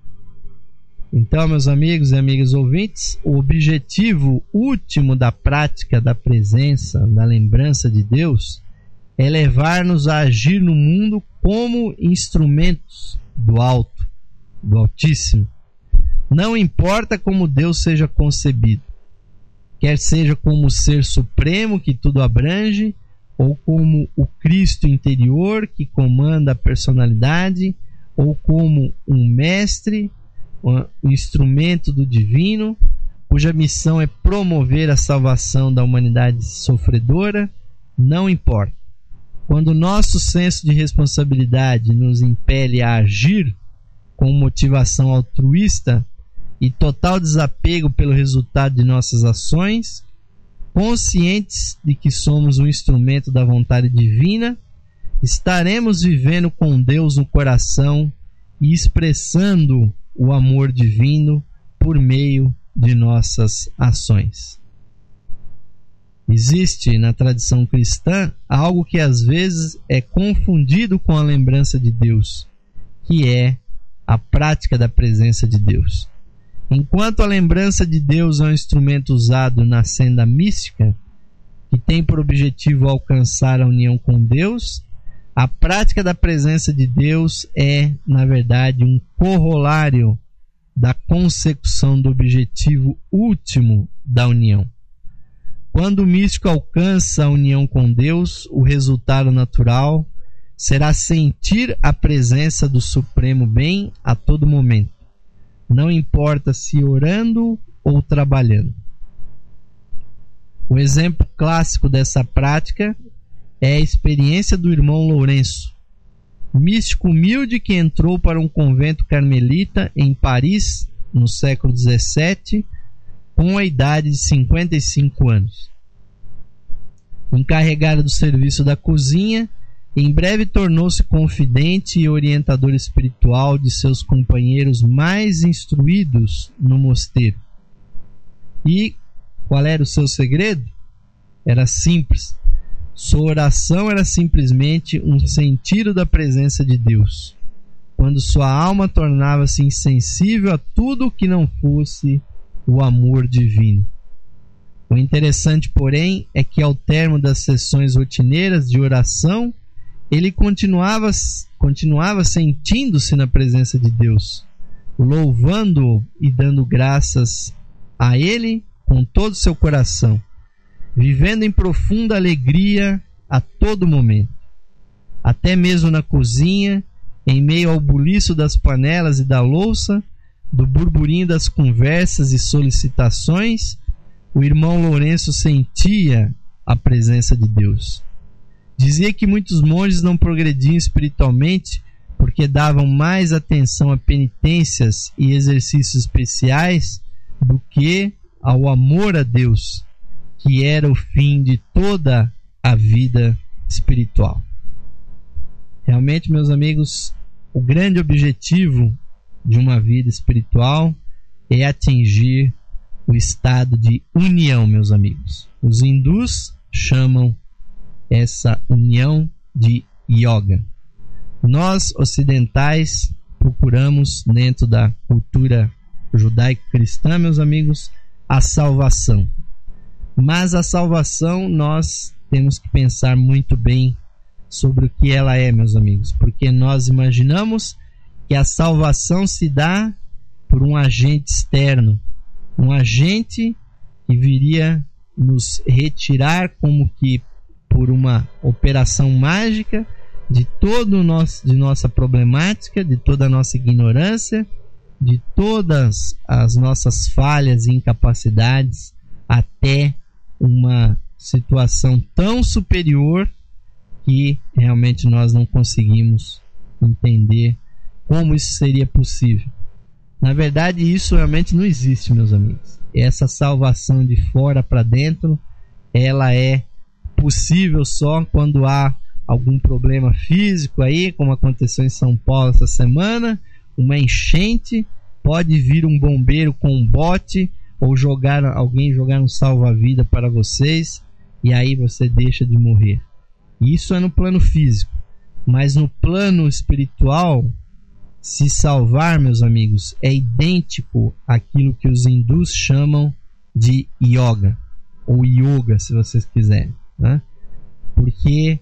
Então, meus amigos e amigas ouvintes, o objetivo último da prática da presença, da lembrança de Deus, é levar-nos a agir no mundo como instrumentos do Alto, do Altíssimo. Não importa como Deus seja concebido, quer seja como o Ser Supremo que tudo abrange, ou como o Cristo interior que comanda a personalidade, ou como um mestre, um instrumento do divino, cuja missão é promover a salvação da humanidade sofredora, não importa. Quando o nosso senso de responsabilidade nos impele a agir com motivação altruísta e total desapego pelo resultado de nossas ações, conscientes de que somos um instrumento da vontade divina, estaremos vivendo com Deus no coração e expressando o amor divino por meio de nossas ações. Existe na tradição cristã algo que às vezes é confundido com a lembrança de Deus, que é a prática da presença de Deus. Enquanto a lembrança de Deus é um instrumento usado na senda mística, que tem por objetivo alcançar a união com Deus, a prática da presença de Deus é, na verdade, um corolário da consecução do objetivo último da união. Quando o místico alcança a união com Deus, o resultado natural será sentir a presença do Supremo Bem a todo momento, não importa se orando ou trabalhando. O exemplo clássico dessa prática é a experiência do irmão Lourenço, místico humilde que entrou para um convento carmelita em Paris no século dezessete, com a idade de cinquenta e cinco anos. Encarregado do serviço da cozinha, em breve tornou-se confidente e orientador espiritual de seus companheiros mais instruídos no mosteiro. E qual era o seu segredo? Era simples. Sua oração era simplesmente um sentido da presença de Deus, quando sua alma tornava-se insensível a tudo que não fosse o amor divino. O interessante, porém, é que ao termo das sessões rotineiras de oração, ele continuava, continuava sentindo-se na presença de Deus, louvando e dando graças a Ele com todo o seu coração, vivendo em profunda alegria a todo momento. Até mesmo na cozinha, em meio ao buliço das panelas e da louça, do burburinho das conversas e solicitações, o irmão Lourenço sentia a presença de Deus. Dizia que muitos monges não progrediam espiritualmente porque davam mais atenção a penitências e exercícios especiais do que ao amor a Deus, que era o fim de toda a vida espiritual. Realmente, meus amigos, o grande objetivo de uma vida espiritual é atingir o estado de união, meus amigos. Os hindus chamam essa união de yoga. Nós, ocidentais, procuramos, dentro da cultura judaico-cristã, meus amigos, a salvação. Mas a salvação nós temos que pensar muito bem sobre o que ela é, meus amigos, porque nós imaginamos que a salvação se dá por um agente externo, um agente que viria nos retirar como que por uma operação mágica de todo o nosso, de nossa problemática, de toda a nossa ignorância, de todas as nossas falhas e incapacidades, até uma situação tão superior que realmente nós não conseguimos entender como isso seria possível. Na verdade, isso realmente não existe, meus amigos. Essa salvação de fora para dentro, ela é possível só quando há algum problema físico aí, como aconteceu em São Paulo essa semana, uma enchente, pode vir um bombeiro com um bote ou jogar alguém jogar um salva-vida para vocês e aí você deixa de morrer. Isso é no plano físico, mas no plano espiritual, se salvar, meus amigos, é idêntico àquilo que os hindus chamam de yoga, ou yoga, se vocês quiserem, né? Porque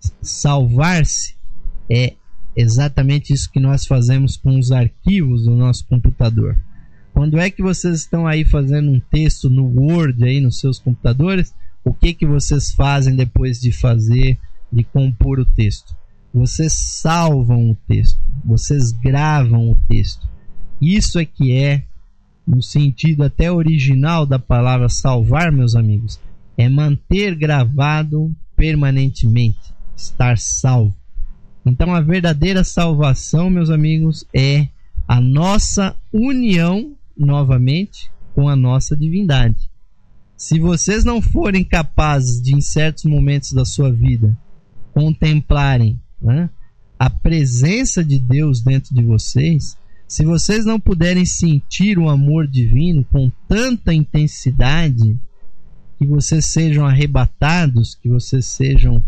salvar-se é exatamente isso que nós fazemos com os arquivos do nosso computador. Quando é que vocês estão aí fazendo um texto no Word aí nos seus computadores, o que que vocês fazem depois de fazer, de compor o texto? Vocês salvam o texto, vocês gravam o texto. Isso é que é, no sentido até original da palavra salvar, meus amigos, é manter gravado permanentemente, estar salvo. Então a verdadeira salvação, meus amigos, é a nossa união novamente com a nossa divindade. Se vocês não forem capazes de, em certos momentos da sua vida, contemplarem, né, a presença de Deus dentro de vocês, se vocês não puderem sentir o amor divino com tanta intensidade, que vocês sejam arrebatados, que vocês sejam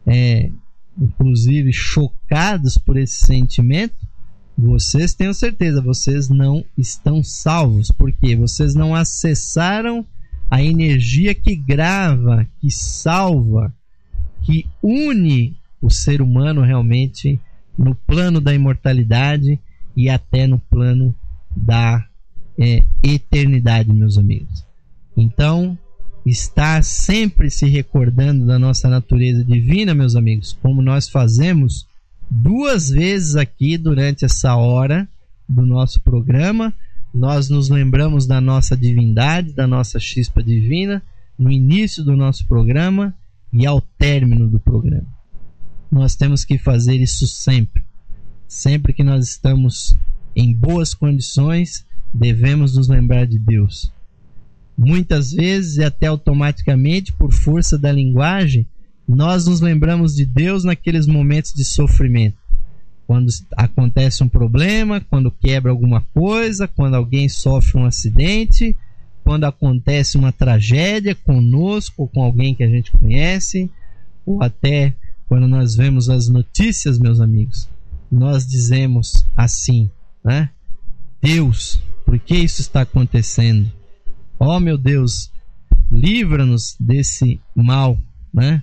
é, inclusive chocados por esse sentimento, vocês tenham certeza, vocês não estão salvos, porque vocês não acessaram a energia que grava, que salva, que une o ser humano realmente no plano da imortalidade e até no plano da é, eternidade, meus amigos. Então, estar sempre se recordando da nossa natureza divina, meus amigos, como nós fazemos duas vezes aqui durante essa hora do nosso programa, nós nos lembramos da nossa divindade, da nossa chispa divina, no início do nosso programa e ao término do programa. Nós temos que fazer isso sempre. Sempre que nós estamos em boas condições, devemos nos lembrar de Deus. Muitas vezes, e até automaticamente, por força da linguagem, nós nos lembramos de Deus naqueles momentos de sofrimento. Quando acontece um problema, quando quebra alguma coisa, quando alguém sofre um acidente, quando acontece uma tragédia conosco ou com alguém que a gente conhece, ou até quando nós vemos as notícias, meus amigos, nós dizemos assim, né? Deus, por que isso está acontecendo? Oh, meu Deus, livra-nos desse mal, né?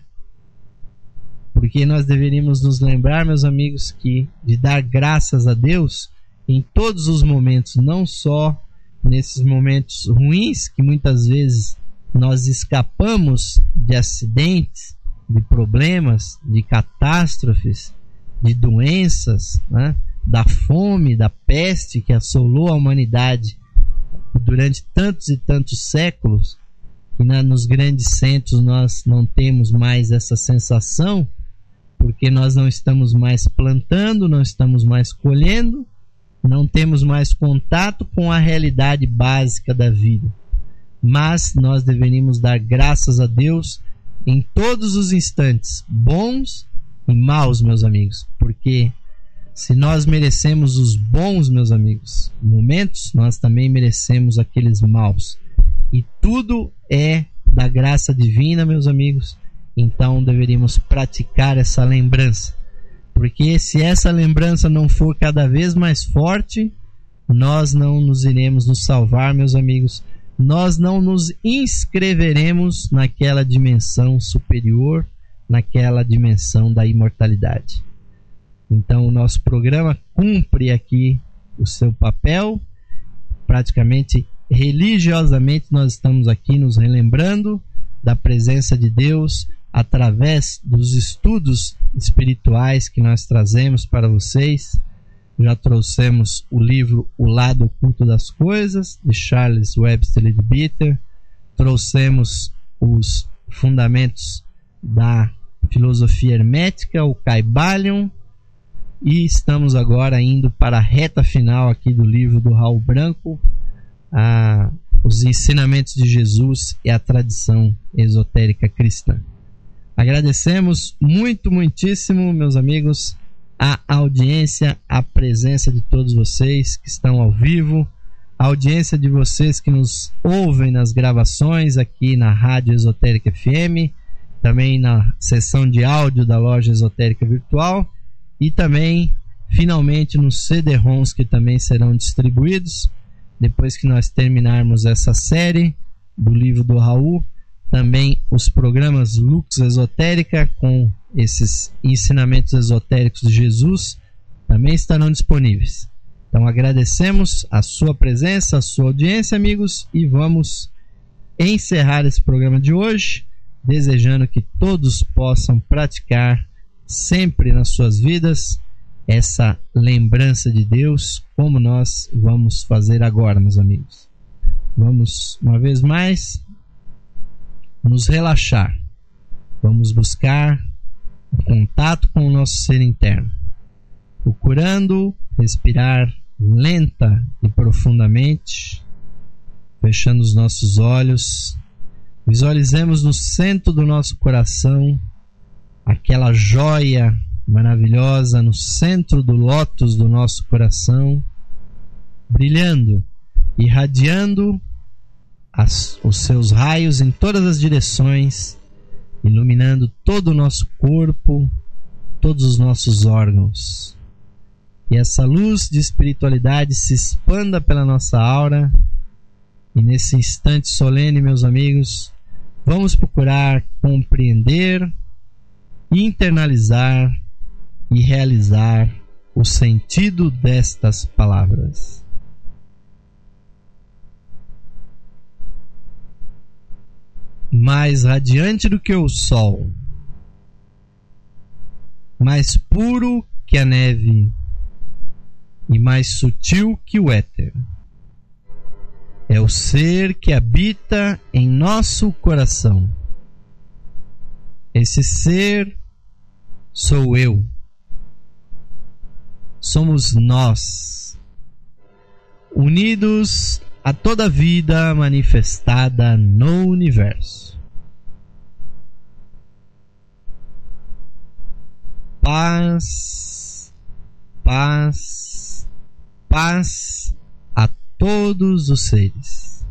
Porque nós deveríamos nos lembrar, meus amigos, que de dar graças a Deus em todos os momentos, não só nesses momentos ruins que muitas vezes nós escapamos de acidentes, de problemas, de catástrofes, de doenças, né? Da fome, da peste que assolou a humanidade durante tantos e tantos séculos, que na, nos grandes centros nós não temos mais essa sensação, porque nós não estamos mais plantando, não estamos mais colhendo, não temos mais contato com a realidade básica da vida. Mas nós deveríamos dar graças a Deus em todos os instantes, bons e maus, meus amigos, porque se nós merecemos os bons, meus amigos, momentos, nós também merecemos aqueles maus. E tudo é da graça divina, meus amigos. Então deveríamos praticar essa lembrança. Porque se essa lembrança não for cada vez mais forte, nós não nos iremos nos salvar, meus amigos. Nós não nos inscreveremos naquela dimensão superior, naquela dimensão da imortalidade. Então o nosso programa cumpre aqui o seu papel. Praticamente religiosamente nós estamos aqui nos relembrando da presença de Deus através dos estudos espirituais que nós trazemos para vocês. Já trouxemos o livro O Lado Oculto das Coisas, de Charles Webster Leadbeater. Trouxemos os fundamentos da filosofia hermética, o Kybalion. E estamos agora indo para a reta final aqui do livro do Raul Branco, a, os ensinamentos de Jesus e a tradição esotérica cristã. Agradecemos muito, muitíssimo, meus amigos, a audiência, a presença de todos vocês que estão ao vivo, a audiência de vocês que nos ouvem nas gravações aqui na Rádio Esotérica F M, também na sessão de áudio da Loja Esotérica Virtual, e também, finalmente, nos C D-ROMs que também serão distribuídos depois que nós terminarmos essa série do livro do Raul. Também os programas Lux Esotérica com esses ensinamentos esotéricos de Jesus também estarão disponíveis. Então agradecemos a sua presença, a sua audiência, amigos, e vamos encerrar esse programa de hoje desejando que todos possam praticar sempre nas suas vidas essa lembrança de Deus, como nós vamos fazer agora, meus amigos. Vamos, uma vez mais, nos relaxar. Vamos buscar o contato com o nosso ser interno, procurando respirar lenta e profundamente, fechando os nossos olhos. Visualizemos no centro do nosso coração aquela joia maravilhosa no centro do lótus do nosso coração, brilhando, irradiando as, os seus raios em todas as direções, iluminando todo o nosso corpo, todos os nossos órgãos. E essa luz de espiritualidade se expanda pela nossa aura. E nesse instante solene, meus amigos, vamos procurar compreender, internalizar e realizar o sentido destas palavras. Mais radiante do que o sol, mais puro que a neve e mais sutil que o éter, é o ser que habita em nosso coração. Esse ser sou eu. Somos nós, unidos a toda vida manifestada no universo. Paz, paz, paz a todos os seres.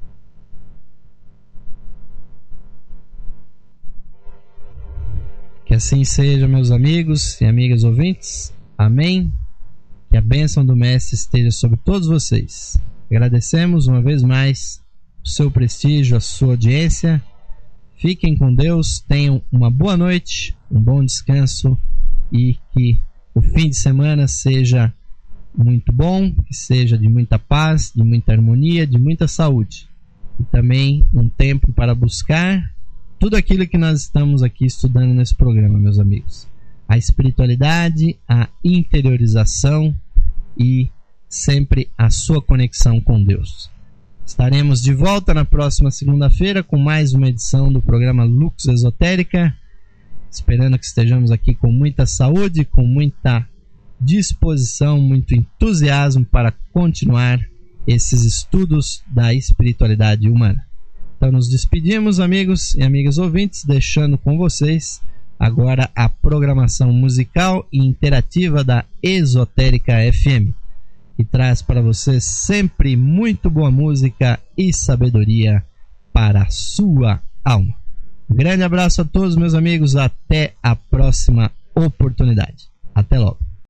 Que assim seja, meus amigos e amigas ouvintes. Amém. Que a bênção do Mestre esteja sobre todos vocês. Agradecemos uma vez mais o seu prestígio, a sua audiência. Fiquem com Deus, tenham uma boa noite, um bom descanso e que o fim de semana seja muito bom, que seja de muita paz, de muita harmonia, de muita saúde. E também um tempo para buscar tudo aquilo que nós estamos aqui estudando nesse programa, meus amigos. A espiritualidade, a interiorização e sempre a sua conexão com Deus. Estaremos de volta na próxima segunda-feira com mais uma edição do programa Lux Esotérica, esperando que estejamos aqui com muita saúde, com muita disposição, muito entusiasmo para continuar esses estudos da espiritualidade humana. Então nos despedimos, amigos e amigas ouvintes, deixando com vocês agora a programação musical e interativa da Esotérica F M, que traz para vocês sempre muito boa música e sabedoria para a sua alma. Um grande abraço a todos, meus amigos, até a próxima oportunidade. Até logo.